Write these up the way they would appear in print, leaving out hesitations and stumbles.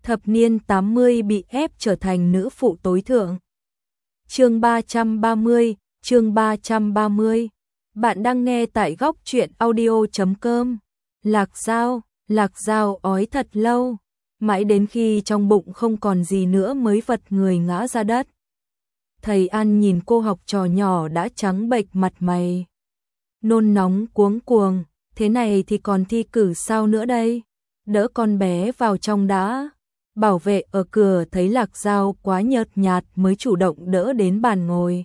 thập niên 80 bị ép trở thành nữ phụ tối thượng. Chương 330, chương 330. Bạn đang nghe tại góc truyện audio.com. Lạc Dao ói thật lâu, mãi đến khi trong bụng không còn gì nữa mới vật người ngã ra đất. Thầy An nhìn cô học trò nhỏ đã trắng bệch mặt mày, nôn nóng cuống cuồng, thế này thì còn thi cử sao nữa đây? Đỡ con bé vào trong đã. Bảo vệ ở cửa thấy Lạc Dao quá nhợt nhạt mới chủ động đỡ đến bàn ngồi.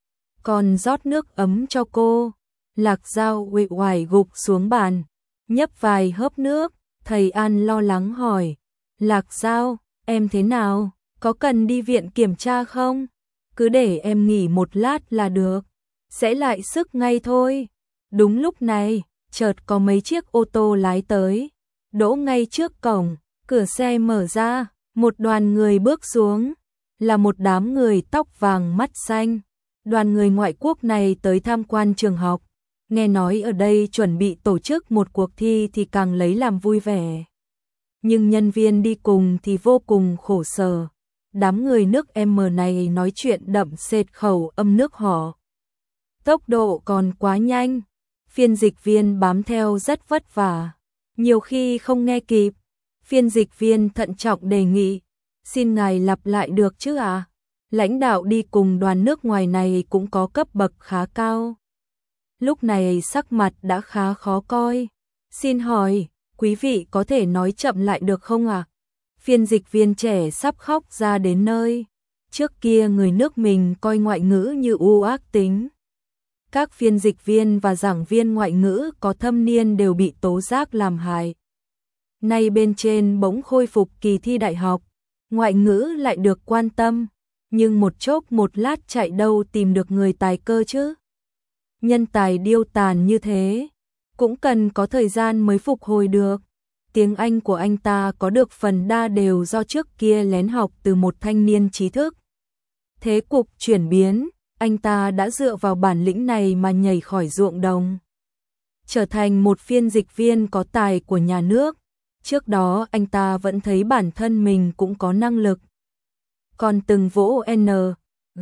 Còn rót nước ấm cho cô. Lạc Dao uể oải gục xuống bàn, nhấp vài hớp nước. Thầy An lo lắng hỏi, Lạc Dao, em thế nào? Có cần đi viện kiểm tra không? Cứ để em nghỉ một lát là được, sẽ lại sức ngay thôi. Đúng lúc này, chợt có mấy chiếc ô tô lái tới, đỗ ngay trước cổng. Cửa xe mở ra, một đoàn người bước xuống, là một đám người tóc vàng mắt xanh. Đoàn người ngoại quốc này tới tham quan trường học, nghe nói ở đây chuẩn bị tổ chức một cuộc thi thì càng lấy làm vui vẻ. Nhưng nhân viên đi cùng thì vô cùng khổ sở. Đám người nước M này nói chuyện đậm sệt khẩu âm nước họ. Tốc độ còn quá nhanh, phiên dịch viên bám theo rất vất vả, nhiều khi không nghe kịp. Phiên dịch viên thận trọng đề nghị, xin ngài lặp lại được chứ ạ? Lãnh đạo đi cùng đoàn nước ngoài này cũng có cấp bậc khá cao. Lúc này sắc mặt đã khá khó coi. Xin hỏi, quý vị có thể nói chậm lại được không ạ? Phiên dịch viên trẻ sắp khóc ra đến nơi. Trước kia người nước mình coi ngoại ngữ như u ác tính. Các phiên dịch viên và giảng viên ngoại ngữ có thâm niên đều bị tố giác làm hại. Nay bên trên bỗng khôi phục kỳ thi đại học, ngoại ngữ lại được quan tâm, nhưng một chốc một lát chạy đâu tìm được người tài cơ chứ. Nhân tài điêu tàn như thế, cũng cần có thời gian mới phục hồi được. Tiếng Anh của anh ta có được phần đa đều do trước kia lén học từ một thanh niên trí thức. Thế cục chuyển biến, anh ta đã dựa vào bản lĩnh này mà nhảy khỏi ruộng đồng, trở thành một phiên dịch viên có tài của nhà nước. Trước đó anh ta vẫn thấy bản thân mình cũng có năng lực, còn từng vỗ N, G,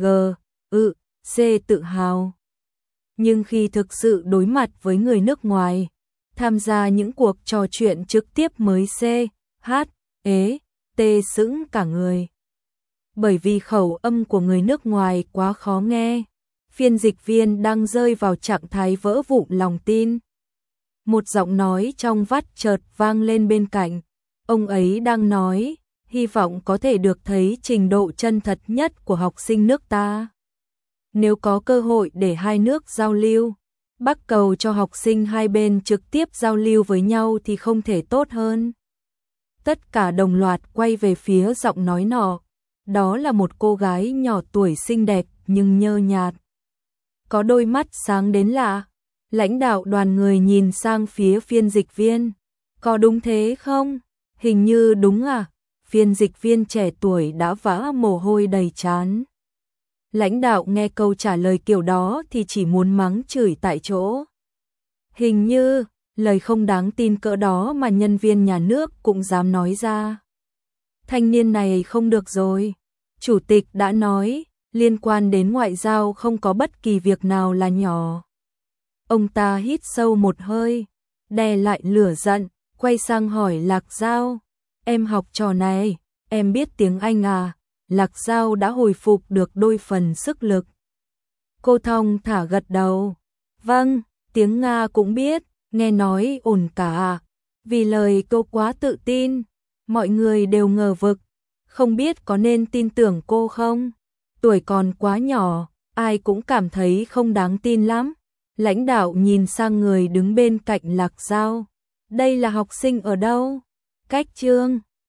C tự hào. Nhưng khi thực sự đối mặt với người nước ngoài, tham gia những cuộc trò chuyện trực tiếp mới C, H, T sững cả người. Bởi vì khẩu âm của người nước ngoài quá khó nghe, phiên dịch viên đang rơi vào trạng thái vỡ vụn lòng tin. Một giọng nói trong vắt chợt vang lên bên cạnh. Ông ấy đang nói, hy vọng có thể được thấy trình độ chân thật nhất của học sinh nước ta. Nếu có cơ hội để hai nước giao lưu, Bắc cầu cho học sinh hai bên trực tiếp giao lưu với nhau thì không thể tốt hơn. Tất cả đồng loạt quay về phía giọng nói nọ. Đó là một cô gái nhỏ tuổi xinh đẹp nhưng nhơ nhạt, có đôi mắt sáng đến lạ. Lãnh đạo đoàn người nhìn sang phía phiên dịch viên. Có đúng thế không? Hình như đúng à? Phiên dịch viên trẻ tuổi đã vã mồ hôi đầy trán. Lãnh đạo nghe câu trả lời kiểu đó thì chỉ muốn mắng chửi tại chỗ. Hình như, lời không đáng tin cỡ đó mà nhân viên nhà nước cũng dám nói ra. Thanh niên này không được rồi. Chủ tịch đã nói, liên quan đến ngoại giao không có bất kỳ việc nào là nhỏ. Ông ta hít sâu một hơi, đè lại lửa giận, quay sang hỏi Lạc Dao, em học trò này, em biết tiếng Anh à? Lạc Dao đã hồi phục được đôi phần sức lực. Cô thong thả gật đầu, vâng, tiếng Nga cũng biết, nghe nói ổn cả à? Vì lời cô quá tự tin, mọi người đều ngờ vực, không biết có nên tin tưởng cô không? Tuổi còn quá nhỏ, ai cũng cảm thấy không đáng tin lắm. Lãnh đạo nhìn sang người đứng bên cạnh Lạc Dao. Đây là học sinh ở đâu? Cách Trương.